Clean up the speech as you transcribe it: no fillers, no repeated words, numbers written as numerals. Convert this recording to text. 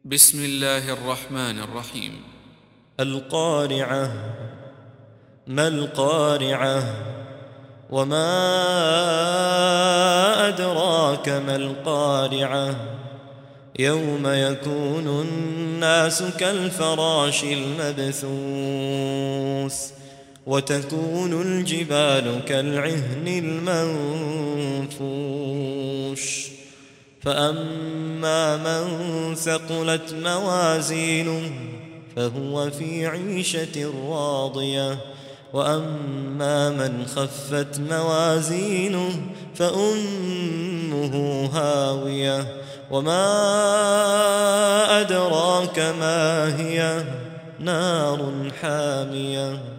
بسم الله الرحمن الرحيم. القارعة. ما القارعة؟ وما أدراك ما القارعة؟ يوم يكون الناس كالفراش المبثوث وتكون الجبال كالعهن المنفوش فأما من ثقلت موازينه فهو في عيشة راضية وأما من خفت موازينه فأمه هاوية وما أدراك ما هي نار حامية